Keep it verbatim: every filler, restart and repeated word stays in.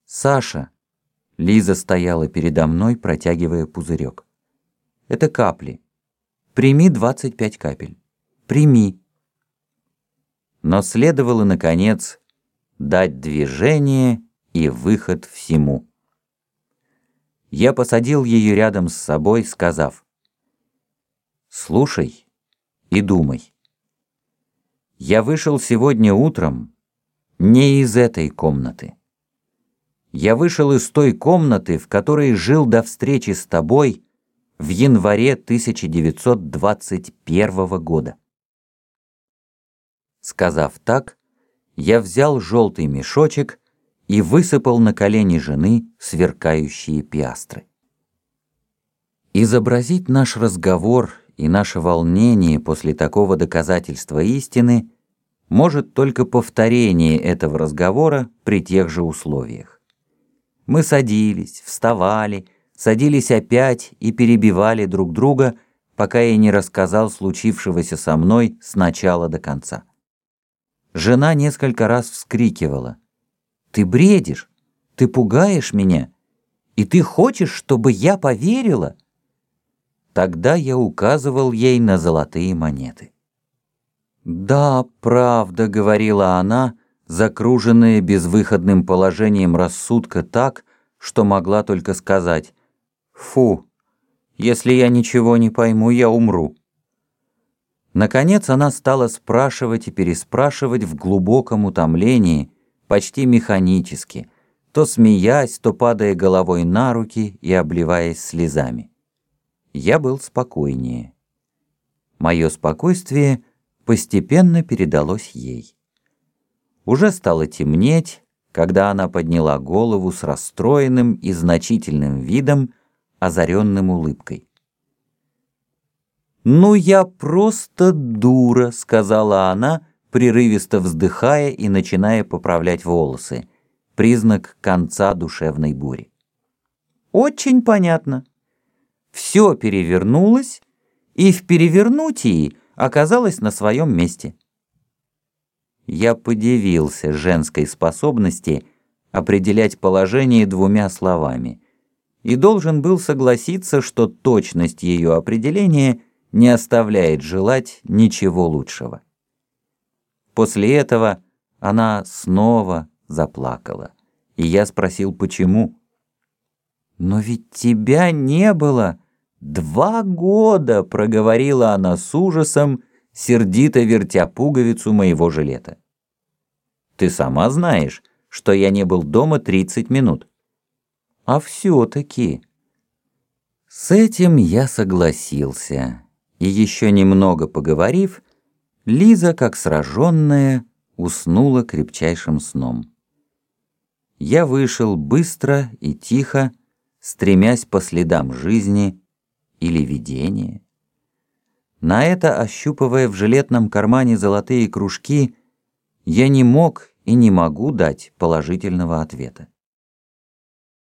«Саша!» Лиза стояла передо мной, протягивая пузырек. «Это капли. Прими двадцать пять капель. Прими». Но следовало, наконец, дать движение и выход всему. Я посадил ее рядом с собой, сказав: «Слушай и думай. Я вышел сегодня утром не из этой комнаты. Я вышел из той комнаты, в которой жил до встречи с тобой в январе тысяча девятьсот двадцать первого года». Сказав так, я взял желтый мешочек и высыпал на колени жены сверкающие пиастры. Изобразить наш разговор и наше волнение после такого доказательства истины может только повторение этого разговора при тех же условиях. Мы садились, вставали, садились опять и перебивали друг друга, пока я не рассказал случившегося со мной с начала до конца. Жена несколько раз вскрикивала: «Ты бредишь, ты пугаешь меня, и ты хочешь, чтобы я поверила?» Тогда я указывал ей на золотые монеты. «Да, правда», — говорила она, закруженная безвыходным положением рассудка так, что могла только сказать: «Фу, если я ничего не пойму, я умру». Наконец она стала спрашивать и переспрашивать в глубоком утомлении, почти механически, то смеясь, то падая головой на руки и обливаясь слезами. Я был спокойнее. Мое спокойствие постепенно передалось ей. Уже стало темнеть, когда она подняла голову с расстроенным и значительным видом, озаренным улыбкой. «Ну, я просто дура», — сказала она, прерывисто вздыхая и начиная поправлять волосы, признак конца душевной бури. «Очень понятно. Все перевернулось, и в перевернутии оказалось на своем месте». Я подивился женской способности определять положение двумя словами и должен был согласиться, что точность ее определения не оставляет желать ничего лучшего. После этого она снова заплакала, и я спросил, почему. «Но ведь тебя не было два года», — проговорила она с ужасом, сердито вертя пуговицу моего жилета. «Ты сама знаешь, что я не был дома тридцать минут». «А все-таки...» С этим я согласился, и еще немного поговорив, Лиза, как сраженная, уснула крепчайшим сном. Я вышел быстро и тихо, стремясь по следам жизни или видения. На это, ощупывая в жилетном кармане золотые кружки, я не мог и не могу дать положительного ответа.